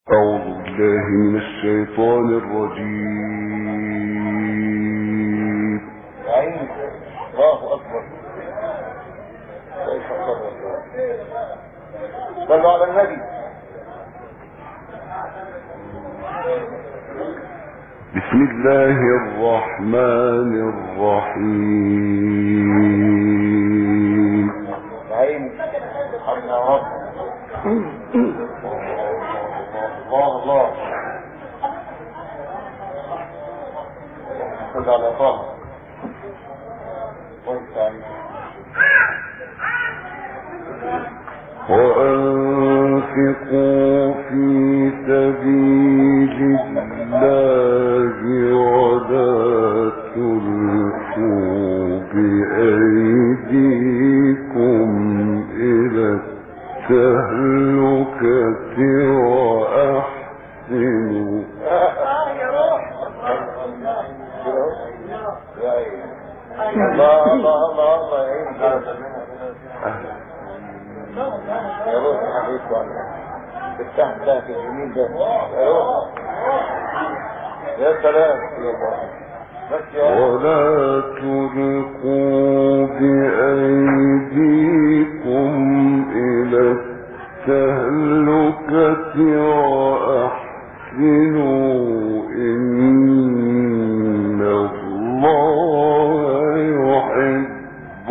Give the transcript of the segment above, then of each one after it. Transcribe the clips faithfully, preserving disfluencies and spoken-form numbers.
أعوذ بالله من الشيطان الرجيم. عين الله أكبر. كيف صلى صلوا على النبي. بسم الله الرحمن الرحيم. عين حمد رب الله الله. صلى على طه وأنفقوا في سبيل الله ولا تلقوا بأيديكم إلى التهلكة وأحسنوا. الله الله الله الله يا روح يا حبيبي بالتحت ده في اليمين ده يا روح يا سلام يا الله. ولا تلقوا بأيديكم إلى التهلكة وأحسنوا إن الله يحب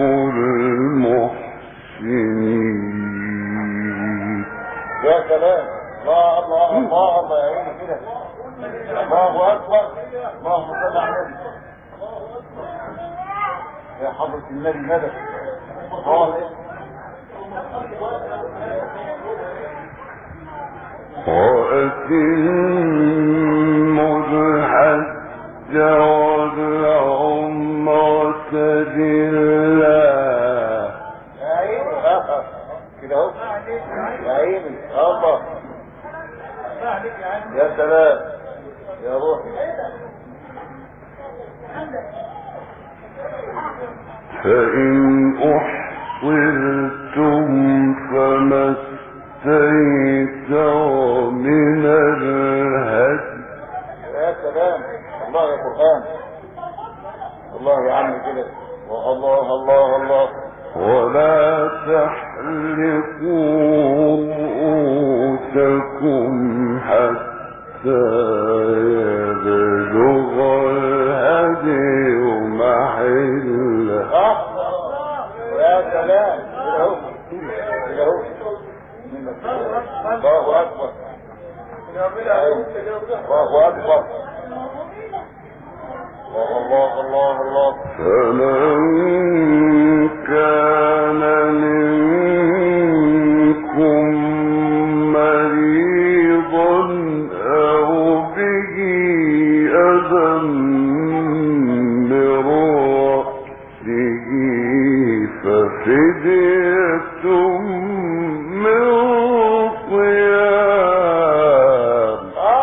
المحسنين. يا سلام الله الله الله الله يا عيني كده. الله أكبر. اللهم صل على النبي يا حضرة النبي مدد الله. وأتموا الحج والعمرة لله. يا عيني كده اهو يا عيني الله. يا سلام يا روحي. فإن أحصرتم فما استيسر من الهدي. يا سلام الله يا قرآن الله يا عم كده. الله الله الله. ولا تحلقوا رؤوسكم حتى يبلغ الهدي محله. يا سلام كده اهو الله أكبر. الله أكبر. الله الله الله. فمن كان منكم مريضا أو به أذى من رأسه ففدية من صيام.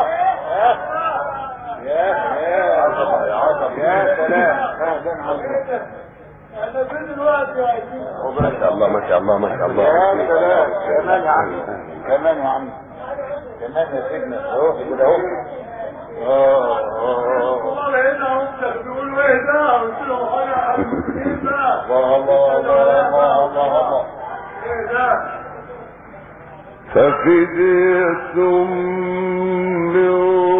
يا يا يا سلام. انا فين دلوقتي يا عزيزي؟ ما شاء الله ما شاء الله ما شاء الله. يا سلام كمان يا عم كمان يا عم كمان يا سيدنا اهو كده اهو. اه والله لقينا هم بيقولوا ايه ده؟ قلت لهم حاجه ايه بقى؟ الله الله الله الله الله. ايه ده؟ ففدية من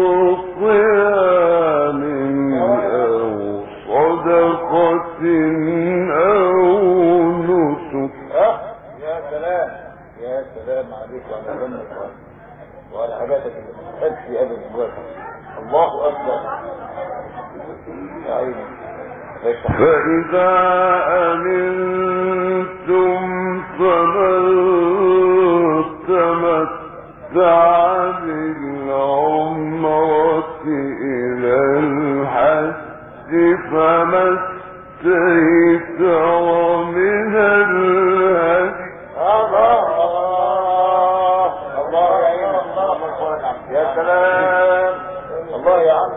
صيام أو صدقة أو نسك. يا سلام يا سلام عليك وعلى ذنبك وعلى حاجاتك اللي تكفي ابد الوقت. الله اكبر يا عيني. فإذا أمنتم فمن تمتع بالعمرة إلى الحج فما استيسر من الهدي. الله الله يا عيني الله يا سلام الله يا عمي.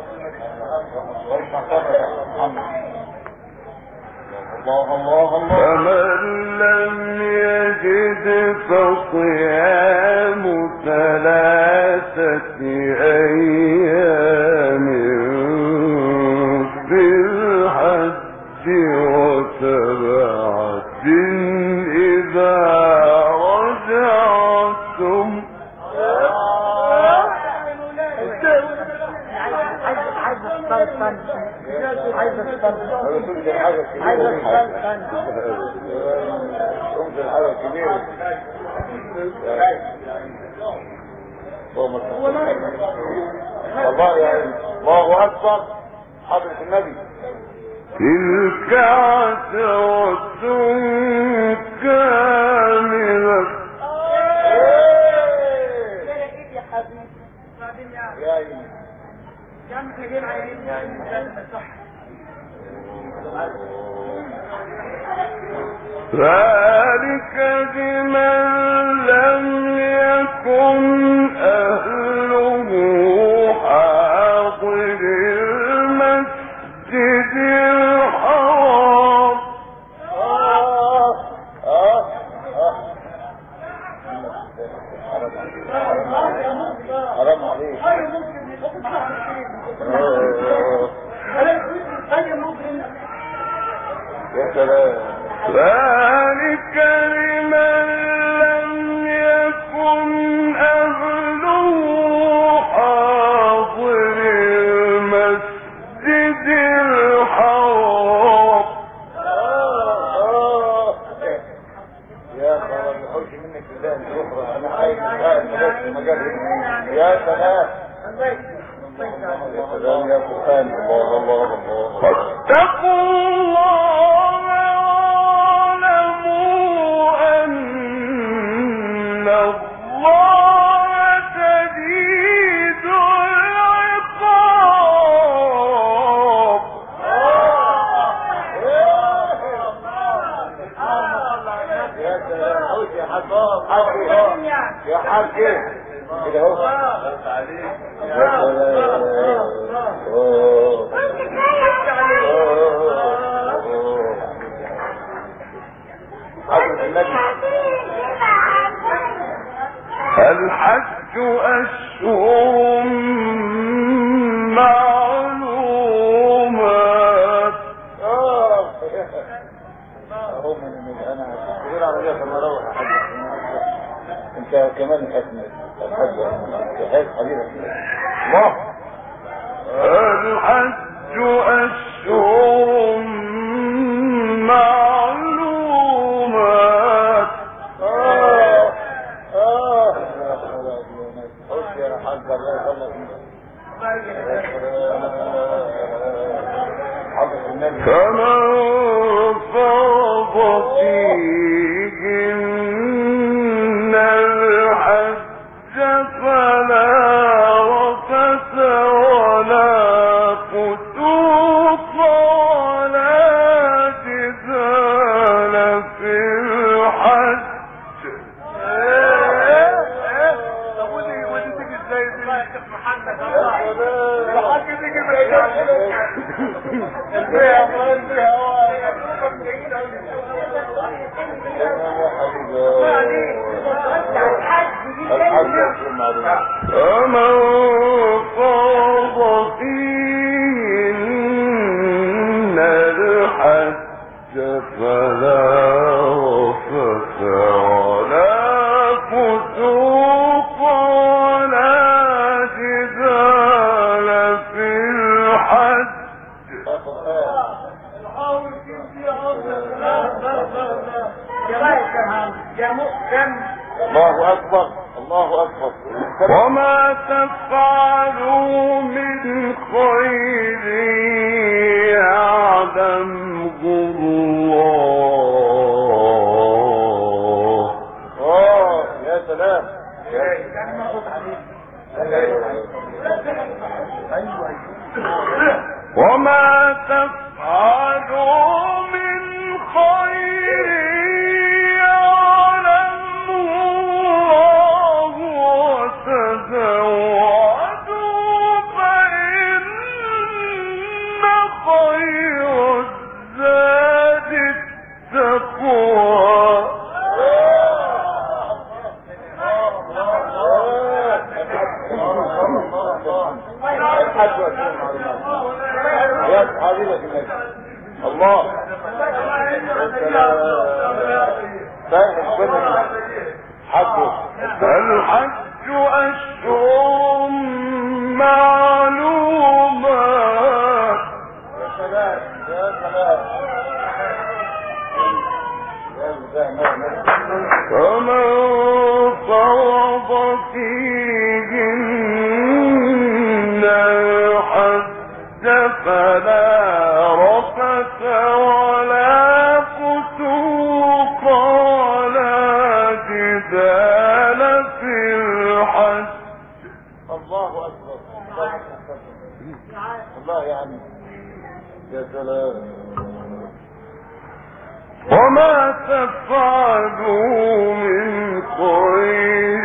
الله الله الله. فمن لم يجد فصيام ثلاثة ثلاثة أيام في الحج وسبعة إذا رجعتم. عايز الصلب عايز الصلب قمت الحاجة الكبيرة والله يعني الله أكبر حضرة النبي. تلك عشرة كاملة. يا حبيبي يا عيني يا عم احنا جايين عايزين يعني صح. ذلك بمن لم يكن أهله حاضر المسجد الحرام. آه آه آه حرام عليك. يا سلام. ذلك لمن لم يكن أهله حاضر المسجد الحرام. يا خبر بحوش منك بالله الأخرى. أنا عايز أتفاهم بس المجال هنا. يا سلام يا سلام يا قرآن. الله الله الله. فاتقوا الله واعلموا أن الله شديد العقاب. يا سلام حوش يا حباب يا حاج كده اهو. يا الحج أشهر معلومات. اهو من من انا هتقول عربيه لما اروح احج. انت كمان حكمت الحج حج حبيبك الله. الحج أشهر معلومات. اه اه خش يا حاج الله يخليك. فمن فرض فيهن الحج فلا رفث ولا فسوق ولا جدال في الحج. فمن فرض فيهن الحج فلا رفث ولا فسوق ولا جدال في الحج. الله أكبر الله أكبر. وما تفعلوا من خير يعلمه الله. اه يا سلام. وما تفعلوا من خير يعلمه الله وتزودوا فإن خير الزاد التقوى. حد وكيل المعلومات يا حبيبك النبي الله فاهم كل حد الحج أشهر معلومات يا سلام يا سلام فمن فرض فيهن الحج فلا رفث ولا فسوق ولا جدال في الحج. الله اكبر الله اكبر الله يا عم يا سلام. وما تفعلوا من خير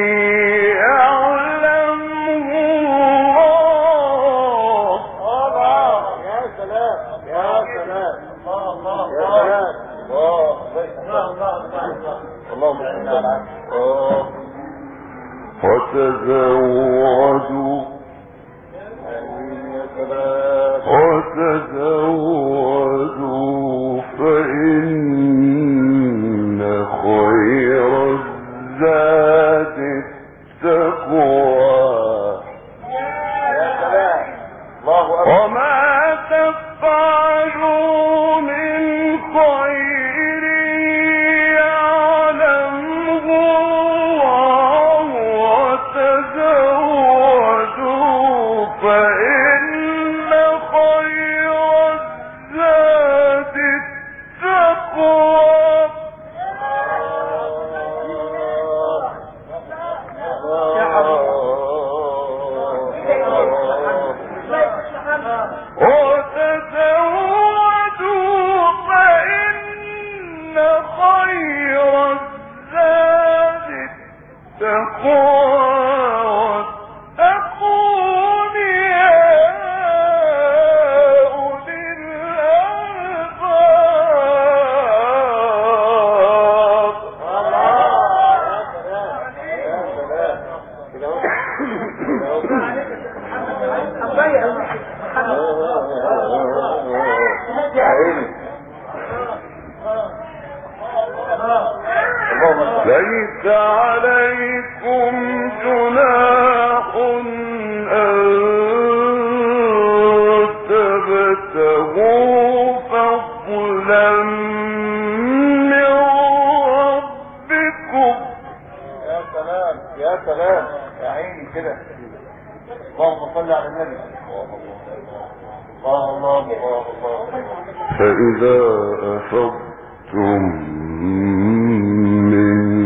يعلمه الله. الله يا سلام يا سلام الله الله يا سلام الله الله الله الله وتزودوا يا سلام وتزودوا فإن خير الزاد التقوى. يا سلام الله أكبر. وما تفعلوا من خير يعلمه الله وتزودوا فإن خير الزاد التقوى. وتزودوا فإن خير الزاد التقوى واتقون يا أولي الألباب. ليس عليكم جناح أن تبتغوا فضلا من ربكم. يا سلام يا سلام يا عيني كده. اللهم صل على النبي. الله الله الله الله. فإذا أفضتم من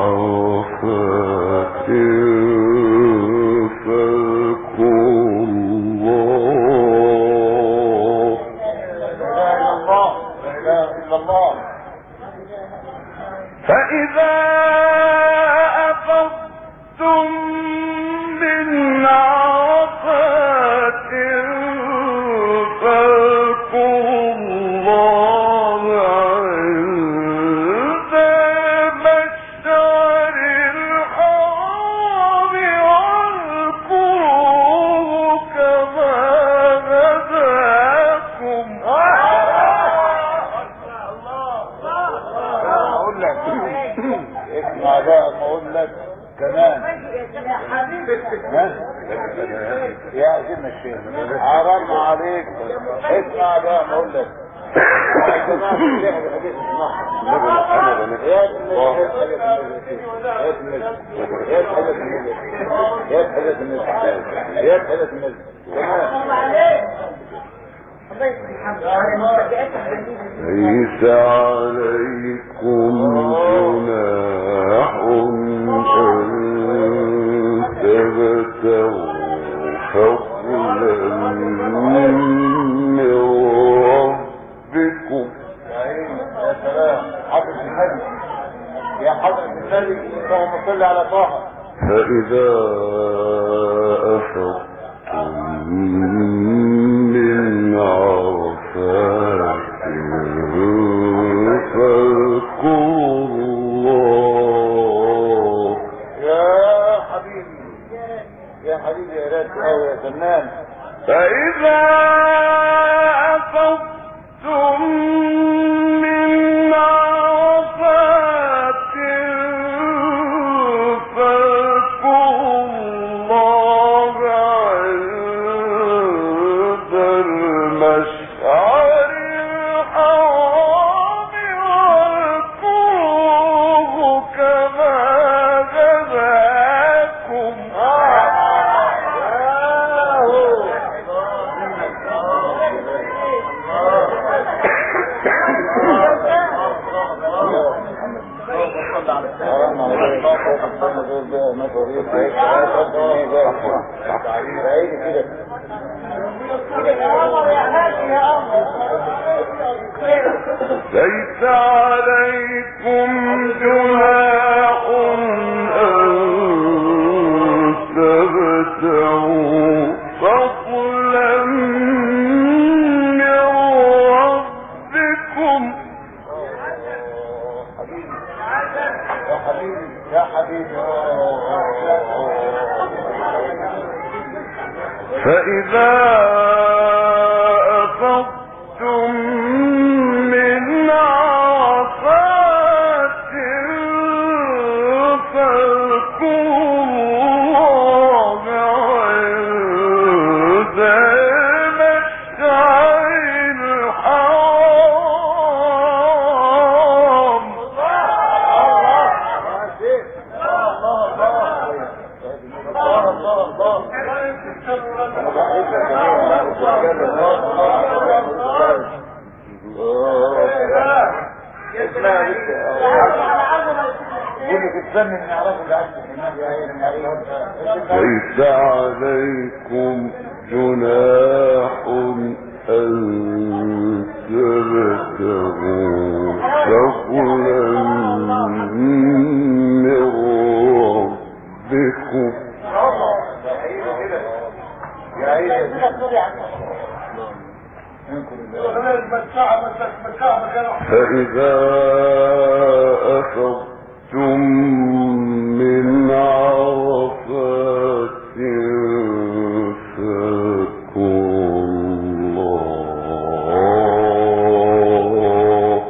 عرفات فاذكروا الله. لا اله الا الله لا اله الا الله. فإذا أفضتم من عرفات فاذكروا الله عند المشعر الحرام واذكروه كما هداكم. اقول لك اسمع بقى ما اقول لك كمان ها؟ يا سيدنا الشيخ حرام عليك اسمع بقى ما اقول لك يا جماعه الشيخ الحديث اسمعها يا يا حدث النبي يا حدث النبي يا حدث النبي ليس عليكم جناح أن تبتغوا فضلا من ربكم. يا سلام حضرة النبي يا حضرة النبي اللهم صل على طه. فإذا أفضتم من عرفات فاذكروا الله. يا حبيبي يا حبيبي يا ريت قوي يا فنان فإذا أفضتم من عرفات فاذكروا الله عند المشعر الحرام واذكروه كما هداكم. ليس عليكم جناح أن تبتغوا فضلا من ربكم. يا حبيبي فإذا أفضتم من عرفات فاذكروا الله عند المشعر الحرام. ليس عليكم جناح أن تبتغوا فضلا من ربكم. فإذا أفضتم من عرفات فاذكروا الله.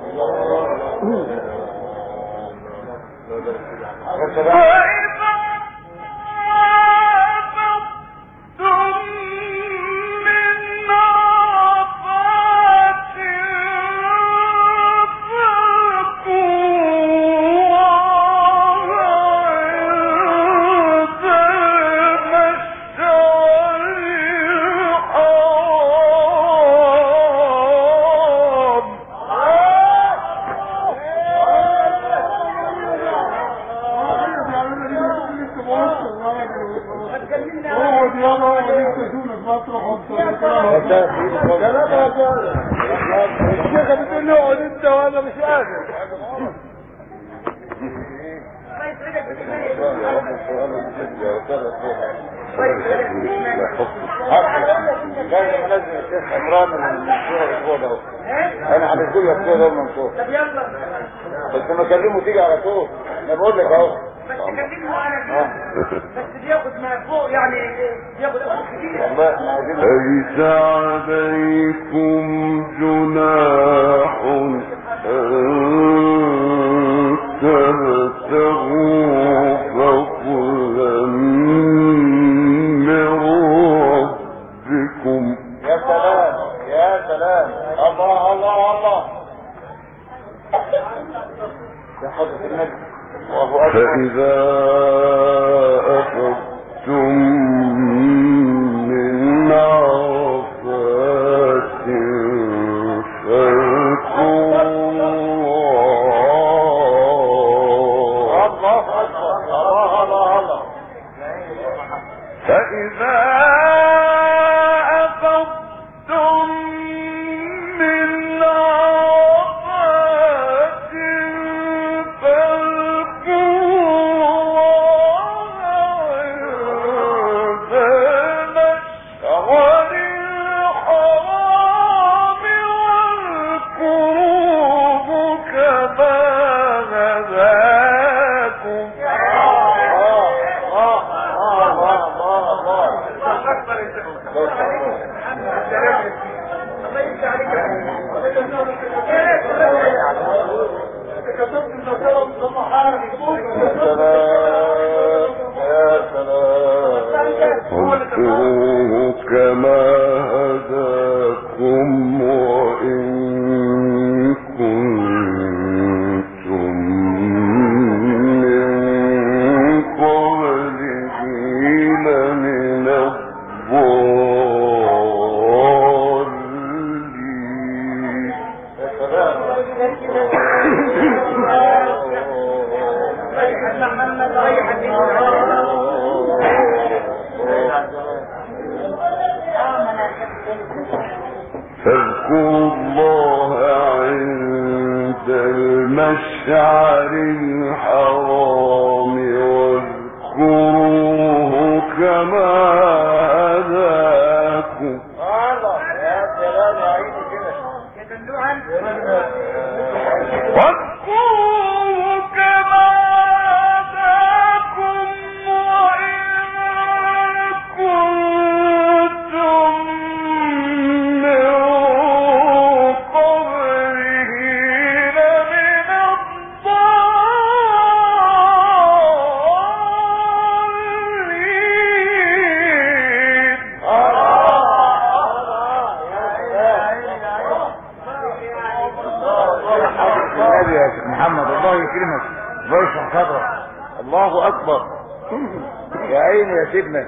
الشيخ بتقول له اقعد انت وانا مش قادر. لازم انزل الشيخ عمران من الصوره الاسبوع ده. انا هنزل لك الصوره من فوق. طب يلا بس ما اكلمه تيجي على طول. انا بقول لك اهو بس تكلمه انا بس بياخد ما فوق يعني بياخد كتير. ليس عليكم جناح أن تبتغوا فضلا من ربكم. يا سلام يا سلام الله الله الله يا حضرة النبي. فإذا أفضتم من عرفات فاذكروا الله. الله الله الله. فإذا أفضتم من عرفات كما هداكم وإن كنتم من قبله لمن الضالين. فاذكروا الله عند المشعر الحرام واذكروه كما هداكم. واذكروه كما هداكم وإن كنتم من قبله لمن الضالين. محمد الله يكرمك الله يشرح صدرك. الله اكبر. يا عيني يا سيدنا.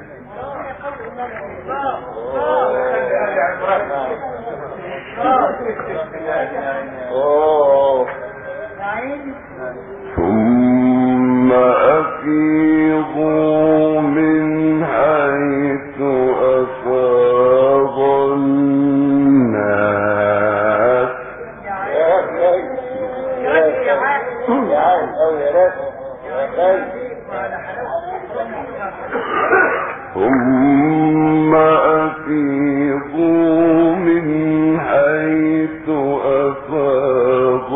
ثم أفيضوا من حيث أفاض الناس. ثم أفيضوا من حيث أفاض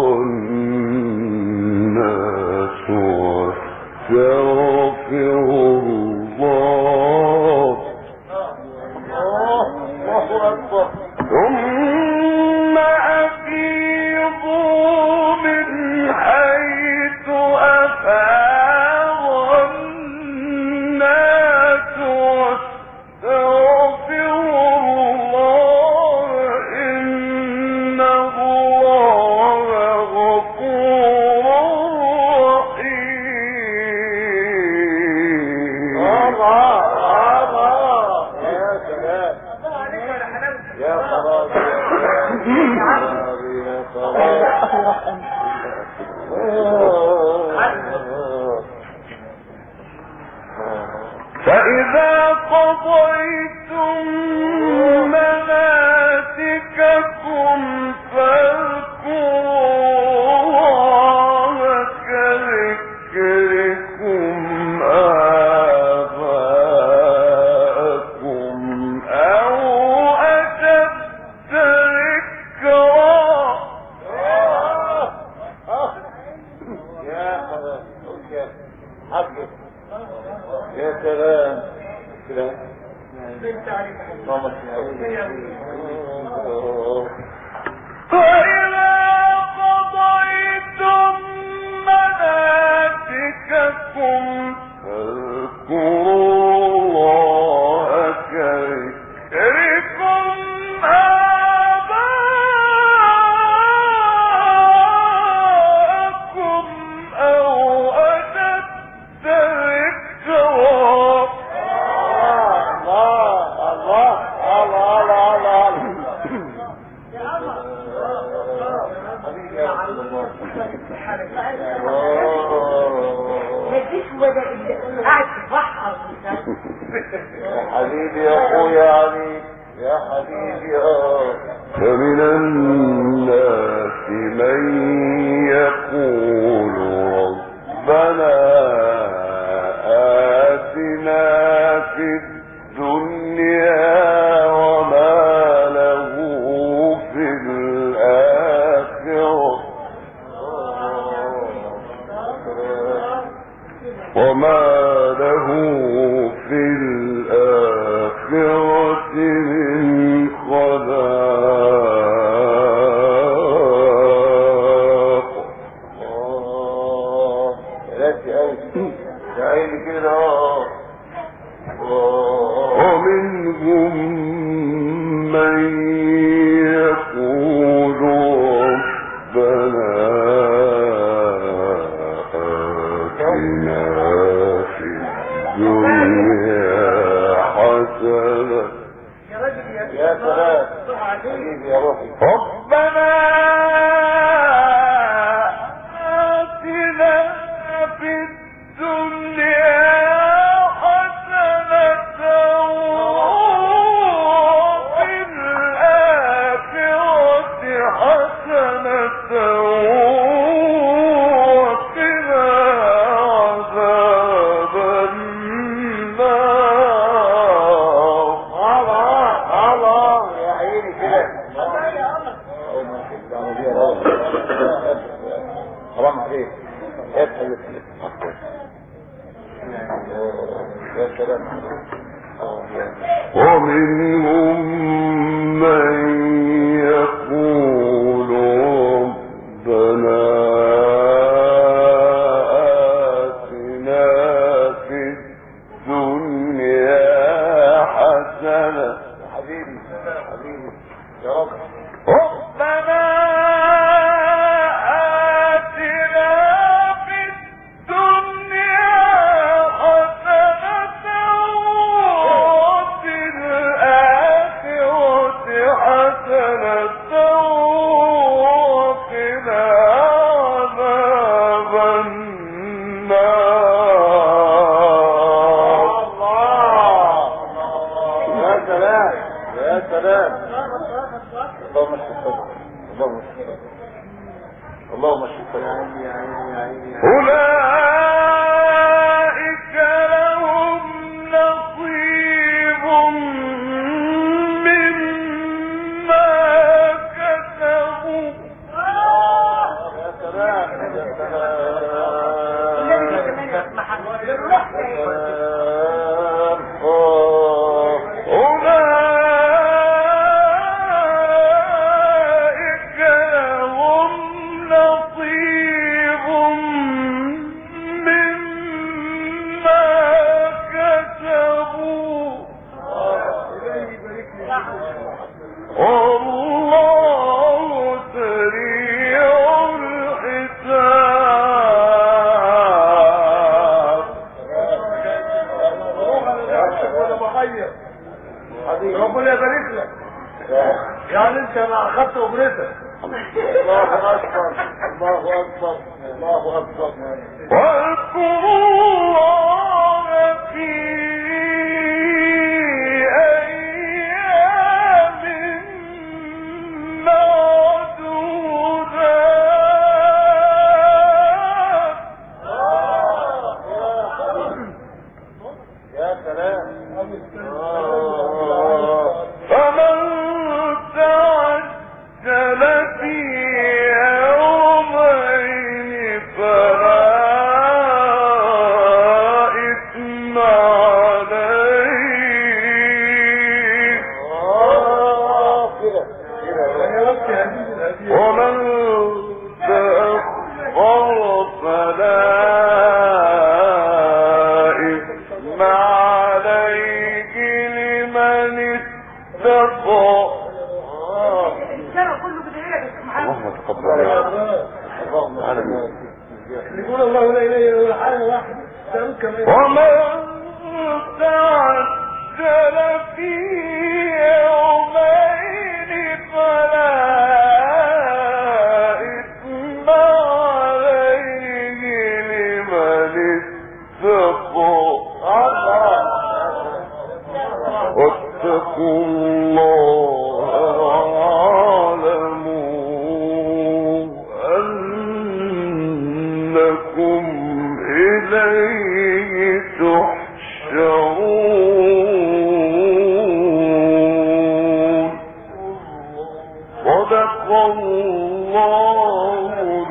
الناس واستغفروا الله. ثم أفيضوا من حيث أفاض الناس واستغفروا الله إن الله غفور رحيم. يا سلام يا خلاص يا خلاص. فإذا قضيتم مناسككم فاذكروا الله كذكركم آباءكم أو أشد ذكرا. يا خلاص حقك يا سلام سلام. فإذا قضيتم مناسككم فاذكروا الله كذكركم آباءكم أو أشد ذكرا. الله الله الله الله قاعد تفحص يا حبيبي يا اخويا علي يا حبيبي يا. فمن الناس من يقول ربنا آتنا في الدنيا وما له في الآخرة وما له في الآخرة من خلاق. الله ثلاثة أوي يا عيني كده. ومنهم من يقول ربنا آتنا في الدنيا حسنة. يا سلام حبيبي يا روحي. ربنا آتنا في الدنيا حسنة وفي الآخرة حسنة وقنا عذاب النار. الله يا عيني كده. حرام عليك. يا سلام. ومنهم من يقول ربنا آتنا في الدنيا حسنة. حبيبي حبيبي يا رب. ربنا آتنا في الدنيا حسنة وفي الآخرة حسنة وقنا عذاب النار. الله يا سلام يا سلام. اللهم اشفق اللهم اشفق اللهم اشفق يا عيني يا عيني يا عيني. أولئك لهم نصيب مما كسبوا. يا سلام يا أولئك لهم نصيب مما كسبوا والله سريع الحساب. ربنا يبارك لك. يعني انت ما اخذت اجرتك. الله اكبر الله اكبر الله اكبر. واذكروا الله في أيام معدودات. يا سلام. فمن تعجل في يومين فلا إثم عليه ومن تأخر فلا إثم عليه لمن اتقى. الشارع كله بدعية بس محمد. اللهم تقبل يا رب. يقول الله لا اله الا حاجه واحده. ومن تعجل في يومين فلا إثم عليه لمن اتقى. واتقوا الله واعلموا أنكم إليه تحشرون. صدق الله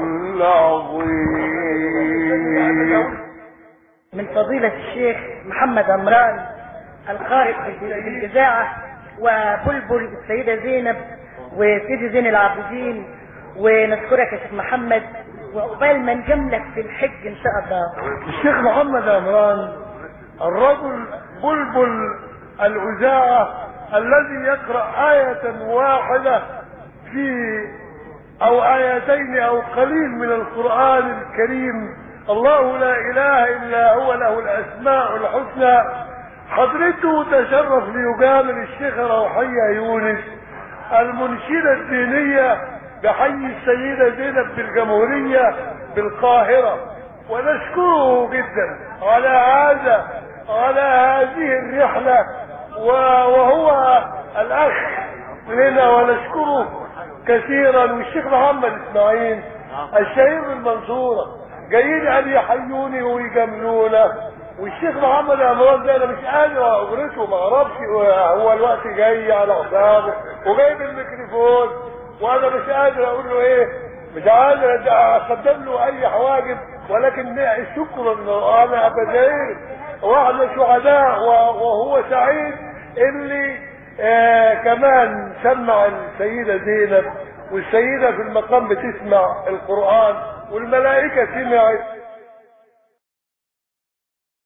العظيم. من فضيلة الشيخ محمد عمران القارئ بالإذاعة، وبلبل السيدة زينب وسيدي زين العابدين، ونشكرك يا شيخ محمد، وقبال ما نجملك في الحج ان شاء الله. الشيخ محمد عمران الرجل بلبل الإذاعة الذي يقرأ آية واحدة في أو آيتين أو قليل من القرآن الكريم، الله لا إله إلا هو له الأسماء الحسنى. حضرته تشرف ليجامل الشيخ روحية يونس المنشدة الدينية بحي السيدة زينب بالجمهورية بالقاهرة، ونشكره جدا على هذا على هذه الرحلة، وهو الأخ لنا ونشكره كثيرا. والشيخ محمد اسماعيل الشهير بالمنصورة جايين ان يحيوني ويجاملونا، والشيخ محمد امراض ده انا مش قادر اجرته، ما اعرفش هو الوقت جاي على حسابه وجايب الميكروفون وانا مش قادر اقول له ايه، مش قادر اقدم له اي حواجب، ولكن شكرا انا بداير واحنا شهداء وهو سعيد اللي آه كمان سمع السيدة زينب، والسيدة في المقام بتسمع القرآن والملائكة سمعت.